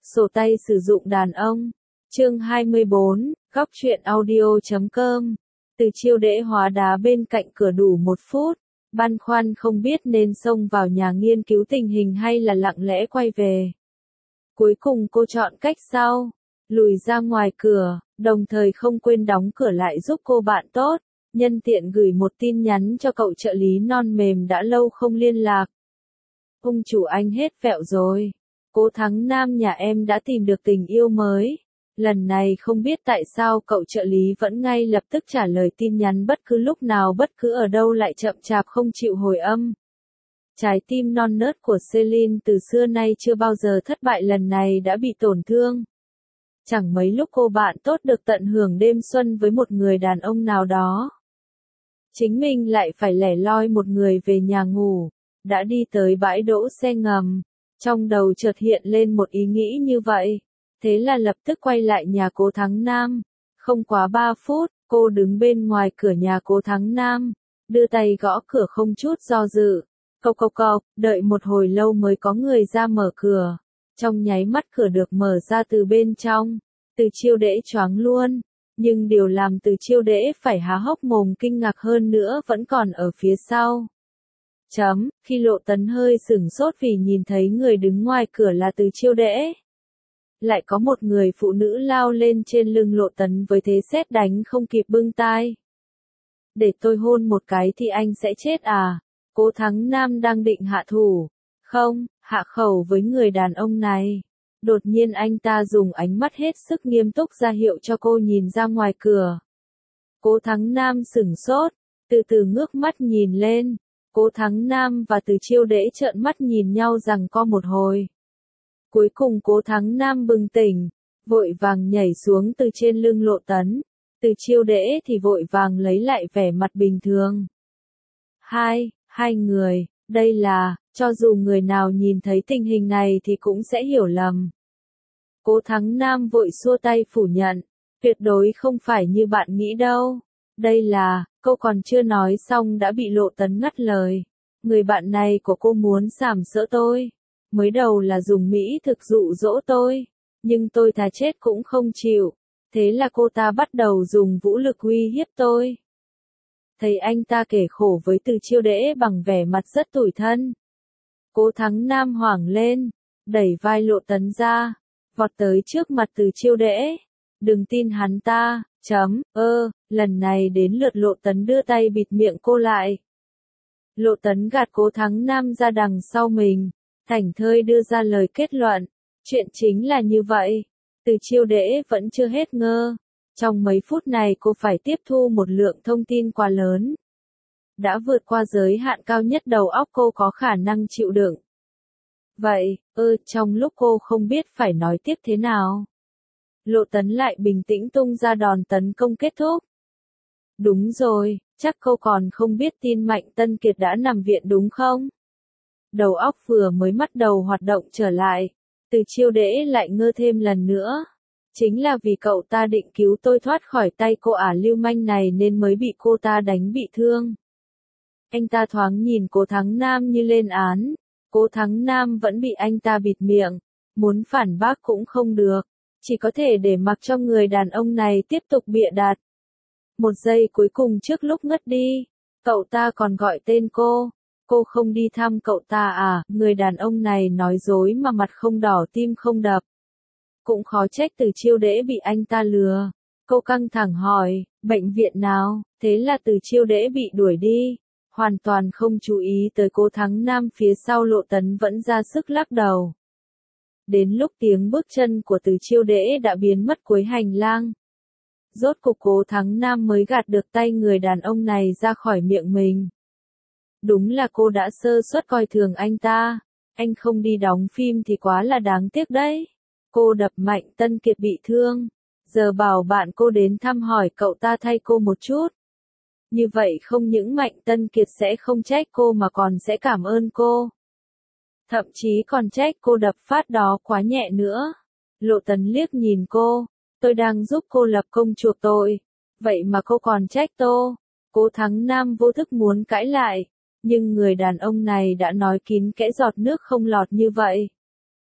Sổ tay sử dụng đàn ông. Chương 24, góc truyện audio.com. Từ Chiêu Đễ hóa đá bên cạnh cửa đủ 1 phút, băn khoăn không biết nên xông vào nhà nghiên cứu tình hình hay là lặng lẽ quay về. Cuối cùng cô chọn cách sau, lùi ra ngoài cửa, đồng thời không quên đóng cửa lại giúp cô bạn tốt, nhân tiện gửi một tin nhắn cho cậu trợ lý non mềm đã lâu không liên lạc. Ông chủ anh hết vẹo rồi. Cố Thắng Nam nhà em đã tìm được tình yêu mới. Lần này không biết tại sao cậu trợ lý vẫn ngay lập tức trả lời tin nhắn bất cứ lúc nào bất cứ ở đâu lại chậm chạp không chịu hồi âm. Trái tim non nớt của Celine từ xưa nay chưa bao giờ thất bại, lần này đã bị tổn thương. Chẳng mấy lúc cô bạn tốt được tận hưởng đêm xuân với một người đàn ông nào đó. Chính mình lại phải lẻ loi một người về nhà ngủ. Đã đi tới bãi đỗ xe ngầm. Trong đầu chợt hiện lên một ý nghĩ như vậy. Thế là lập tức quay lại nhà Cố Thắng Nam. Không quá 3 phút, cô đứng bên ngoài cửa nhà Cố Thắng Nam. Đưa tay gõ cửa không chút do dự. Cộc cộc cộc, đợi một hồi lâu mới có người ra mở cửa. Trong nháy mắt cửa được mở ra từ bên trong. Từ Chiêu Đễ choáng luôn. Nhưng điều làm Từ Chiêu Đễ phải há hốc mồm kinh ngạc hơn nữa vẫn còn ở phía sau. Khi Lộ Tấn hơi sửng sốt vì nhìn thấy người đứng ngoài cửa là Từ Chiêu Đễ. Lại có một người phụ nữ lao lên trên lưng Lộ Tấn với thế sét đánh không kịp bưng tai. Để tôi hôn một cái thì anh sẽ chết à? Cố Thắng Nam đang định hạ thủ. Không, hạ khẩu với người đàn ông này. Đột nhiên anh ta dùng ánh mắt hết sức nghiêm túc ra hiệu cho cô nhìn ra ngoài cửa. Cố Thắng Nam sửng sốt, từ từ ngước mắt nhìn lên. Cố Thắng Nam và Từ Chiêu Đễ trợn mắt nhìn nhau giằng co một hồi. Cuối cùng Cố Thắng Nam bừng tỉnh, vội vàng nhảy xuống từ trên lưng Lộ Tấn. Từ Chiêu Đễ thì vội vàng lấy lại vẻ mặt bình thường. Hai người, đây là, cho dù người nào nhìn thấy tình hình này thì cũng sẽ hiểu lầm. Cố Thắng Nam vội xua tay phủ nhận, tuyệt đối không phải như bạn nghĩ đâu. Đây là, câu còn chưa nói xong đã bị Lộ Tấn ngắt lời. Người bạn này của cô muốn sàm sỡ tôi. Mới đầu là dùng mỹ thực dụ dỗ tôi. Nhưng tôi thà chết cũng không chịu. Thế là cô ta bắt đầu dùng vũ lực uy hiếp tôi. Thấy anh ta kể khổ với Từ Chiêu Đễ bằng vẻ mặt rất tủi thân. Cố Thắng Nam hoảng lên, đẩy vai Lộ Tấn ra, vọt tới trước mặt Từ Chiêu Đễ. Đừng tin hắn ta, lần này đến lượt Lộ Tấn đưa tay bịt miệng cô lại. Lộ Tấn gạt Cố Thắng Nam ra đằng sau mình, thảnh thơi đưa ra lời kết luận. Chuyện chính là như vậy. Từ Chiêu Đễ vẫn chưa hết ngơ. Trong mấy phút này cô phải tiếp thu một lượng thông tin quá lớn. Đã vượt qua giới hạn cao nhất đầu óc cô có khả năng chịu đựng. Vậy, trong lúc cô không biết phải nói tiếp thế nào. Lộ Tấn lại bình tĩnh tung ra đòn tấn công kết thúc. Đúng rồi, chắc cô còn không biết tin Mạnh Tân Kiệt đã nằm viện đúng không? Đầu óc vừa mới bắt đầu hoạt động trở lại. Từ Chiêu Đễ lại ngơ thêm lần nữa. Chính là vì cậu ta định cứu tôi thoát khỏi tay cô ả lưu manh này nên mới bị cô ta đánh bị thương. Anh ta thoáng nhìn Cố Thắng Nam như lên án. Cố Thắng Nam vẫn bị anh ta bịt miệng. Muốn phản bác cũng không được. Chỉ có thể để mặc cho người đàn ông này tiếp tục bịa đặt. Một giây cuối cùng trước lúc ngất đi, cậu ta còn gọi tên cô. Cô không đi thăm cậu ta à? Người đàn ông này nói dối mà mặt không đỏ tim không đập. Cũng khó trách Từ Chiêu Đễ bị anh ta lừa. Cô căng thẳng hỏi, bệnh viện nào? Thế là Từ Chiêu Đễ bị đuổi đi. Hoàn toàn không chú ý tới Cố Thắng Nam phía sau. Lộ Tấn vẫn ra sức lắc đầu. Đến lúc tiếng bước chân của Từ Chiêu Đễ đã biến mất cuối hành lang. Rốt cục Cố Thắng Nam mới gạt được tay người đàn ông này ra khỏi miệng mình. Đúng là cô đã sơ suất coi thường anh ta. Anh không đi đóng phim thì quá là đáng tiếc đấy. Cô đập Mạnh Tân Kiệt bị thương. Giờ bảo bạn cô đến thăm hỏi cậu ta thay cô một chút. Như vậy không những Mạnh Tân Kiệt sẽ không trách cô mà còn sẽ cảm ơn cô. Thậm chí còn trách cô đập phát đó quá nhẹ nữa. Lộ Tấn liếc nhìn cô. Tôi đang giúp cô lập công chuộc tội. Vậy mà cô còn trách tôi. Cố Thắng Nam vô thức muốn cãi lại. Nhưng người đàn ông này đã nói kín kẽ giọt nước không lọt như vậy.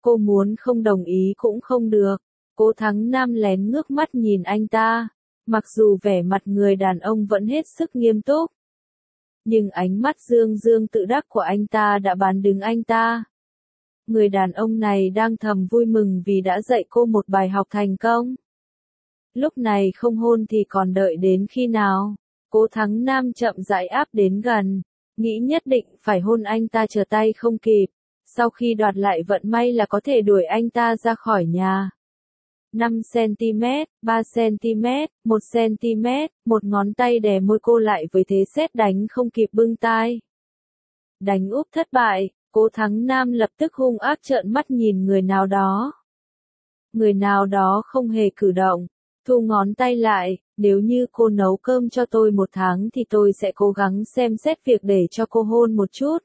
Cô muốn không đồng ý cũng không được. Cố Thắng Nam lén ngước mắt nhìn anh ta. Mặc dù vẻ mặt người đàn ông vẫn hết sức nghiêm túc, nhưng ánh mắt dương dương tự đắc của anh ta đã bán đứng anh ta. Người đàn ông này đang thầm vui mừng vì đã dạy cô một bài học thành công. Lúc này không hôn thì còn đợi đến khi nào? Cố Thắng Nam chậm rãi áp đến gần, nghĩ nhất định phải hôn anh ta, chờ tay không kịp. Sau khi đoạt lại vận may là có thể đuổi anh ta ra khỏi nhà. 5cm, 3cm, 1cm, một ngón tay đè môi cô lại với thế sét đánh không kịp bưng tai. Đánh úp thất bại, Cố Thắng Nam lập tức hung ác trợn mắt nhìn người nào đó. Người nào đó không hề cử động, thu ngón tay lại, nếu như cô nấu cơm cho tôi 1 tháng thì tôi sẽ cố gắng xem xét việc để cho cô hôn một chút.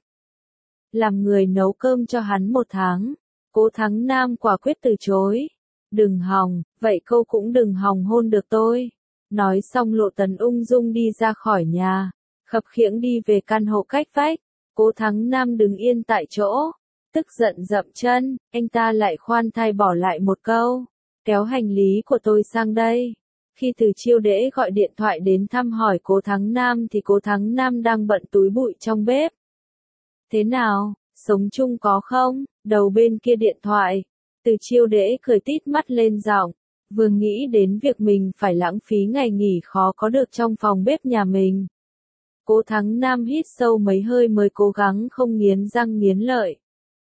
Làm người nấu cơm cho hắn 1 tháng, Cố Thắng Nam quả quyết từ chối. Đừng hòng, vậy cô cũng đừng hòng hôn được tôi. Nói xong Lộ Tấn ung dung đi ra khỏi nhà, khập khiễng đi về căn hộ cách vách. Cố Thắng Nam đứng yên tại chỗ, tức giận dậm chân, anh ta lại khoan thai bỏ lại một câu, kéo hành lý của tôi sang đây. Khi Từ Chiêu Đễ gọi điện thoại đến thăm hỏi Cố Thắng Nam thì Cố Thắng Nam đang bận túi bụi trong bếp. Thế nào, sống chung có không? Đầu bên kia điện thoại, Từ Chiêu Đễ cười tít mắt lên giọng, vừa nghĩ đến việc mình phải lãng phí ngày nghỉ khó có được trong phòng bếp nhà mình. Cố Thắng Nam hít sâu mấy hơi mới cố gắng không nghiến răng nghiến lợi.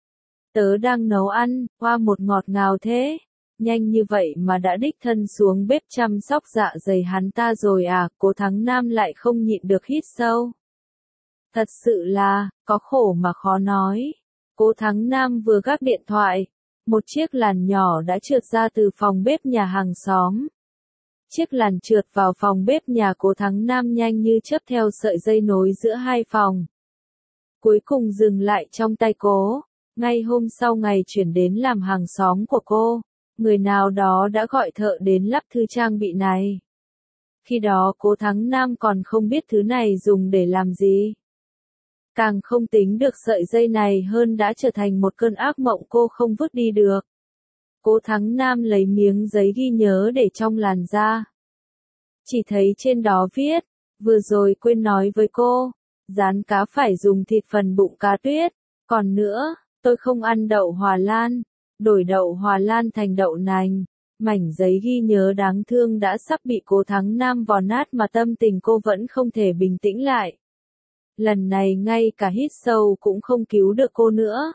Tớ đang nấu ăn, hoa một ngọt ngào thế. Nhanh như vậy mà đã đích thân xuống bếp chăm sóc dạ dày hắn ta rồi à? Cố Thắng Nam lại không nhịn được hít sâu. Thật sự là, có khổ mà khó nói. Cố Thắng Nam vừa gác điện thoại, một chiếc làn nhỏ đã trượt ra từ phòng bếp nhà hàng xóm. Chiếc làn trượt vào phòng bếp nhà Cố Thắng Nam nhanh như chớp theo sợi dây nối giữa hai phòng. Cuối cùng dừng lại trong tay cô. Ngay hôm sau ngày chuyển đến làm hàng xóm của cô, người nào đó đã gọi thợ đến lắp thứ trang bị này. Khi đó Cố Thắng Nam còn không biết thứ này dùng để làm gì. Càng không tính được sợi dây này hơn đã trở thành một cơn ác mộng cô không vứt đi được. Cố Thắng Nam lấy miếng giấy ghi nhớ để trong làn ra. Chỉ thấy trên đó viết, vừa rồi quên nói với cô, rán cá phải dùng thịt phần bụng cá tuyết, còn nữa, tôi không ăn đậu Hòa Lan, đổi đậu Hòa Lan thành đậu nành. Mảnh giấy ghi nhớ đáng thương đã sắp bị Cố Thắng Nam vò nát mà tâm tình cô vẫn không thể bình tĩnh lại. Lần này ngay cả hít sâu cũng không cứu được cô nữa.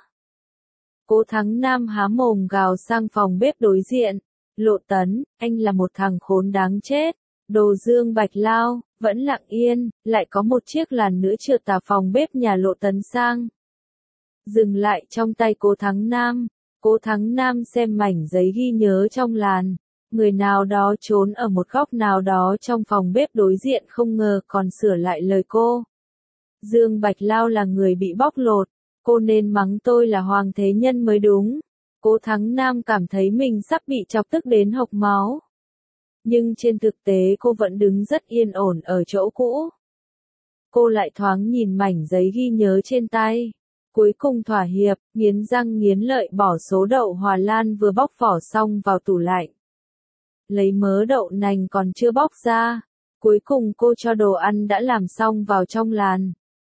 Cố Thắng Nam há mồm gào sang phòng bếp đối diện. Lộ Tấn, anh là một thằng khốn đáng chết. Đồ Dương Bạch Lao, vẫn lặng yên, lại có một chiếc làn nữa trượt tà phòng bếp nhà Lộ Tấn sang. Dừng lại trong tay Cố Thắng Nam. Cố Thắng Nam xem mảnh giấy ghi nhớ trong làn. Người nào đó trốn ở một góc nào đó trong phòng bếp đối diện không ngờ còn sửa lại lời cô. Dương Bạch Lao là người bị bóc lột. Cô nên mắng tôi là Hoàng Thế Nhân mới đúng. Cố Thắng Nam cảm thấy mình sắp bị chọc tức đến hộc máu. Nhưng trên thực tế cô vẫn đứng rất yên ổn ở chỗ cũ. Cô lại thoáng nhìn mảnh giấy ghi nhớ trên tay. Cuối cùng thỏa hiệp, nghiến răng nghiến lợi bỏ số đậu Hòa Lan vừa bóc vỏ xong vào tủ lạnh. Lấy mớ đậu nành còn chưa bóc ra. Cuối cùng cô cho đồ ăn đã làm xong vào trong làn.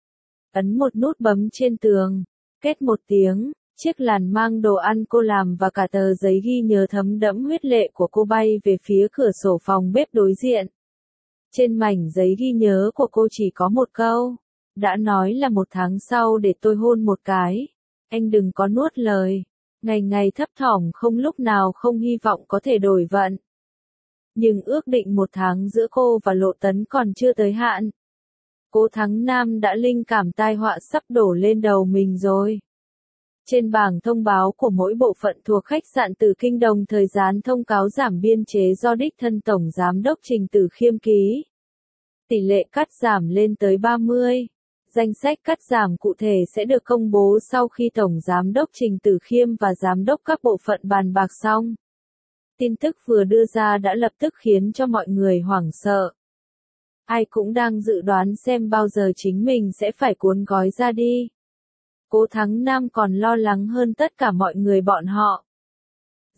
Ấn một nút bấm trên tường. Két một tiếng, chiếc làn mang đồ ăn cô làm và cả tờ giấy ghi nhớ thấm đẫm huyết lệ của cô bay về phía cửa sổ phòng bếp đối diện. Trên mảnh giấy ghi nhớ của cô chỉ có một câu. Đã nói là 1 tháng sau để tôi hôn một cái. Anh đừng có nuốt lời. Ngày ngày thấp thỏm không lúc nào không hy vọng có thể đổi vận. Nhưng ước định 1 tháng giữa cô và Lộ Tấn còn chưa tới hạn. Cố Thắng Nam đã linh cảm tai họa sắp đổ lên đầu mình rồi. Trên bảng thông báo của mỗi bộ phận thuộc khách sạn Tử Kinh đồng thời dán thông cáo giảm biên chế do đích thân Tổng Giám đốc Trình Tử Khiêm ký. Tỷ lệ cắt giảm lên tới 30. Danh sách cắt giảm cụ thể sẽ được công bố sau khi Tổng Giám đốc Trình Tử Khiêm và Giám đốc các bộ phận bàn bạc xong. Tin tức vừa đưa ra đã lập tức khiến cho mọi người hoảng sợ. Ai cũng đang dự đoán xem bao giờ chính mình sẽ phải cuốn gói ra đi. Cố Thắng Nam còn lo lắng hơn tất cả mọi người bọn họ.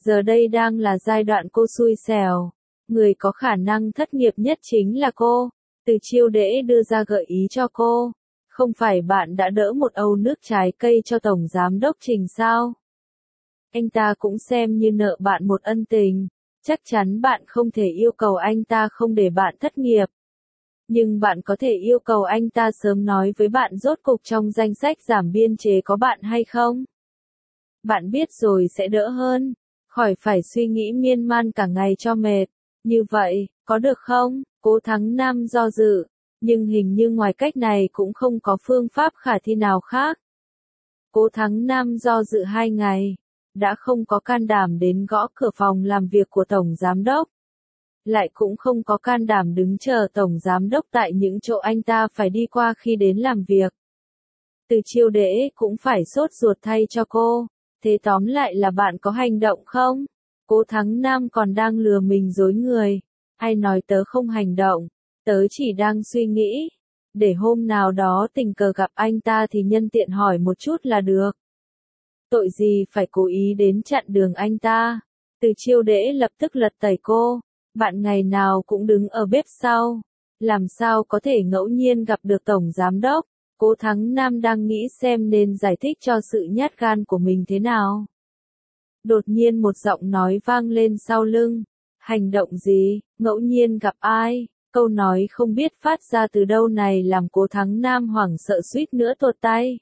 Giờ đây đang là giai đoạn cô xui xẻo. Người có khả năng thất nghiệp nhất chính là cô. Từ Chiêu Đễ đưa ra gợi ý cho cô. Không phải bạn đã đỡ một âu nước trái cây cho Tổng Giám đốc Trình sao? Anh ta cũng xem như nợ bạn một ân tình. Chắc chắn bạn không thể yêu cầu anh ta không để bạn thất nghiệp. Nhưng bạn có thể yêu cầu anh ta sớm nói với bạn rốt cục trong danh sách giảm biên chế có bạn hay không. Bạn biết rồi sẽ đỡ hơn. Khỏi phải suy nghĩ miên man cả ngày cho mệt. Như vậy, có được không? Cố Thắng Nam do dự. Nhưng hình như ngoài cách này cũng không có phương pháp khả thi nào khác. Cố Thắng Nam do dự 2 ngày. Đã không có can đảm đến gõ cửa phòng làm việc của Tổng Giám đốc. Lại cũng không có can đảm đứng chờ Tổng Giám đốc tại những chỗ anh ta phải đi qua khi đến làm việc. Từ Chiêu Đễ cũng phải sốt ruột thay cho cô. Thế tóm lại là bạn có hành động không? Cố Thắng Nam còn đang lừa mình dối người. Ai nói tớ không hành động, tớ chỉ đang suy nghĩ. Để hôm nào đó tình cờ gặp anh ta thì nhân tiện hỏi một chút là được. Tội gì phải cố ý đến chặn đường anh ta. Từ Chiêu Đễ lập tức lật tẩy cô. Bạn ngày nào cũng đứng ở bếp sau. Làm sao có thể ngẫu nhiên gặp được Tổng Giám đốc? Cố Thắng Nam đang nghĩ xem nên giải thích cho sự nhát gan của mình thế nào. Đột nhiên một giọng nói vang lên sau lưng. Hành động gì? Ngẫu nhiên gặp ai? Câu nói không biết phát ra từ đâu này làm Cố Thắng Nam hoảng sợ suýt nữa tuột tay.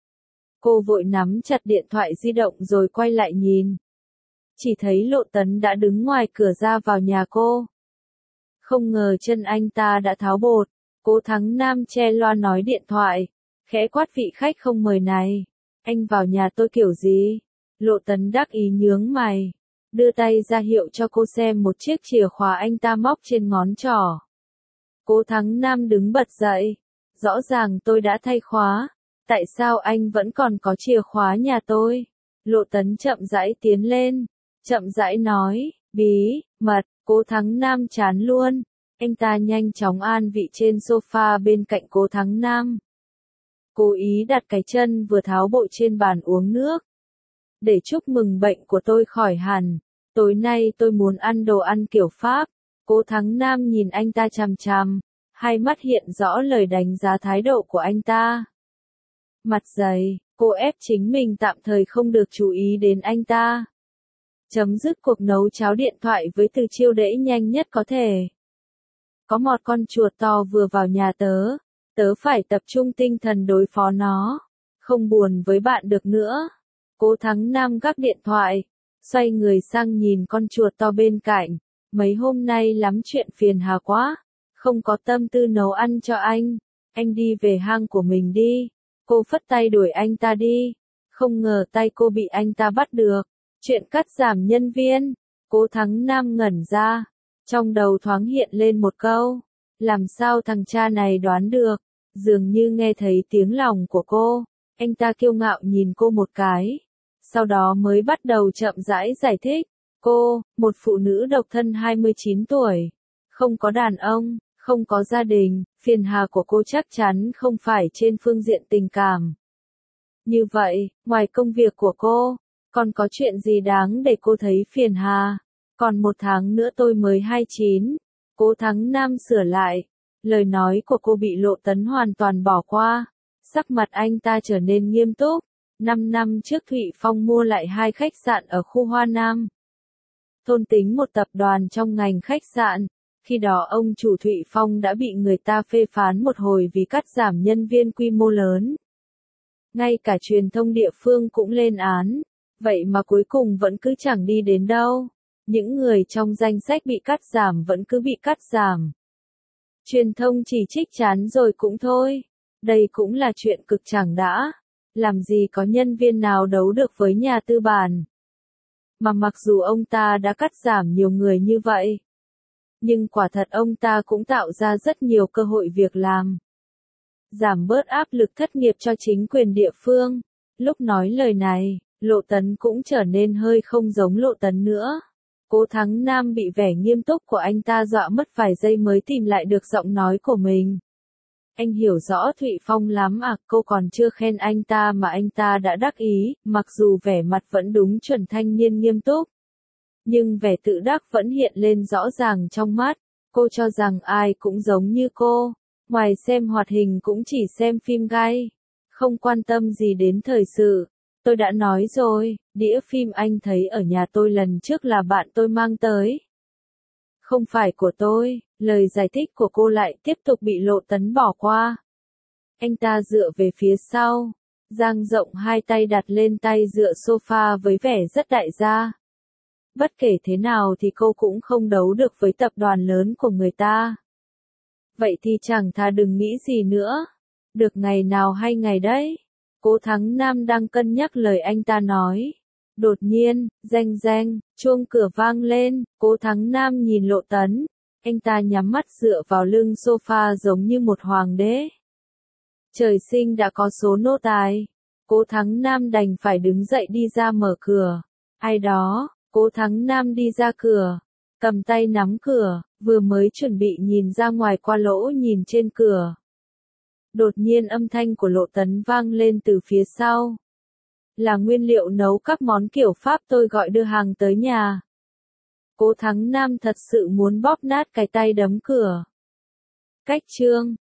Cô vội nắm chặt điện thoại di động rồi quay lại nhìn. Chỉ thấy Lộ Tấn đã đứng ngoài cửa ra vào nhà cô. Không ngờ chân anh ta đã tháo bột. Cố Thắng Nam che loa nói điện thoại. Khẽ quát vị khách không mời này. Anh vào nhà tôi kiểu gì? Lộ Tấn đắc ý nhướng mày. Đưa tay ra hiệu cho cô xem một chiếc chìa khóa anh ta móc trên ngón trỏ. Cố Thắng Nam đứng bật dậy. Rõ ràng tôi đã thay khóa. Tại sao anh vẫn còn có chìa khóa nhà tôi? Lộ Tấn chậm rãi tiến lên. Chậm rãi nói, bí mật. Cố Thắng Nam chán luôn. Anh ta nhanh chóng an vị trên sofa bên cạnh Cố Thắng Nam. Cố ý đặt cái chân vừa tháo bộ trên bàn uống nước. Để chúc mừng bệnh của tôi khỏi hẳn. Tối nay tôi muốn ăn đồ ăn kiểu Pháp. Cố Thắng Nam nhìn anh ta chằm chằm. Hai mắt hiện rõ lời đánh giá thái độ của anh ta. Mặt dày, cô ép chính mình tạm thời không được chú ý đến anh ta. Chấm dứt cuộc nấu cháo điện thoại với Từ Chiêu Đễ nhanh nhất có thể. Có một con chuột to vừa vào nhà tớ. Tớ phải tập trung tinh thần đối phó nó. Không buồn với bạn được nữa. Cố Thắng Nam gác điện thoại. Xoay người sang nhìn con chuột to bên cạnh. Mấy hôm nay lắm chuyện phiền hà quá. Không có tâm tư nấu ăn cho anh. Anh đi về hang của mình đi. Cô phất tay đuổi anh ta đi. Không ngờ tay cô bị anh ta bắt được. Chuyện cắt giảm nhân viên. Cố Thắng Nam ngẩn ra. Trong đầu thoáng hiện lên một câu. Làm sao thằng cha này đoán được. Dường như nghe thấy tiếng lòng của cô. Anh ta kiêu ngạo nhìn cô một cái. Sau đó mới bắt đầu chậm rãi giải thích. Cô, một phụ nữ độc thân 29 tuổi. Không có đàn ông, không có gia đình. Phiền hà của cô chắc chắn không phải trên phương diện tình cảm. Như vậy, ngoài công việc của cô, còn có chuyện gì đáng để cô thấy phiền hà? Còn 1 tháng nữa tôi mới 29. Cố Thắng Nam sửa lại. Lời nói của cô bị Lộ Tấn hoàn toàn bỏ qua. Sắc mặt anh ta trở nên nghiêm túc. 5 năm trước Thụy Phong mua lại 2 khách sạn ở khu Hoa Nam. Thôn Tính một tập đoàn trong ngành khách sạn. Khi đó ông chủ Thụy Phong đã bị người ta phê phán một hồi vì cắt giảm nhân viên quy mô lớn. Ngay cả truyền thông địa phương cũng lên án. Vậy mà cuối cùng vẫn cứ chẳng đi đến đâu. Những người trong danh sách bị cắt giảm vẫn cứ bị cắt giảm. Truyền thông chỉ trích chán rồi cũng thôi. Đây cũng là chuyện cực chẳng đã. Làm gì có nhân viên nào đấu được với nhà tư bản. Mà mặc dù ông ta đã cắt giảm nhiều người như vậy. Nhưng quả thật ông ta cũng tạo ra rất nhiều cơ hội việc làm. Giảm bớt áp lực thất nghiệp cho chính quyền địa phương. Lúc nói lời này, Lộ Tấn cũng trở nên hơi không giống Lộ Tấn nữa. Cố Thắng Nam bị vẻ nghiêm túc của anh ta dọa mất vài giây mới tìm lại được giọng nói của mình. Anh hiểu rõ Thụy Phong lắm à, cô còn chưa khen anh ta mà anh ta đã đắc ý, mặc dù vẻ mặt vẫn đúng chuẩn thanh niên nghiêm túc. nhưng vẻ tự đắc vẫn hiện lên rõ ràng trong mắt. Cô cho rằng ai cũng giống như cô, ngoài xem hoạt hình cũng chỉ xem phim gay, không quan tâm gì đến thời sự. Tôi đã nói rồi, đĩa phim anh thấy ở nhà tôi lần trước là bạn tôi mang tới. Không phải của tôi, lời giải thích của cô lại tiếp tục bị Lộ Tấn bỏ qua. Anh ta dựa về phía sau, dang rộng hai tay đặt lên tay dựa sofa với vẻ rất đại gia. Bất kể thế nào thì cô cũng không đấu được với tập đoàn lớn của người ta. Vậy thì chẳng thà đừng nghĩ gì nữa. Được ngày nào hay ngày đấy. Cố Thắng Nam đang cân nhắc lời anh ta nói. Đột nhiên, reng reng, chuông cửa vang lên, Cố Thắng Nam nhìn Lộ Tấn. Anh ta nhắm mắt dựa vào lưng sofa giống như một hoàng đế. Trời sinh đã có số nô tài. Cố Thắng Nam đành phải đứng dậy đi ra mở cửa. Ai đó, Cố Thắng Nam đi ra cửa, cầm tay nắm cửa, vừa mới chuẩn bị nhìn ra ngoài qua lỗ nhìn trên cửa. Đột nhiên âm thanh của Lộ Tấn vang lên từ phía sau. Là nguyên liệu nấu các món kiểu Pháp tôi gọi đưa hàng tới nhà. Cố Thắng Nam thật sự muốn bóp nát cái tay đấm cửa. Cách chương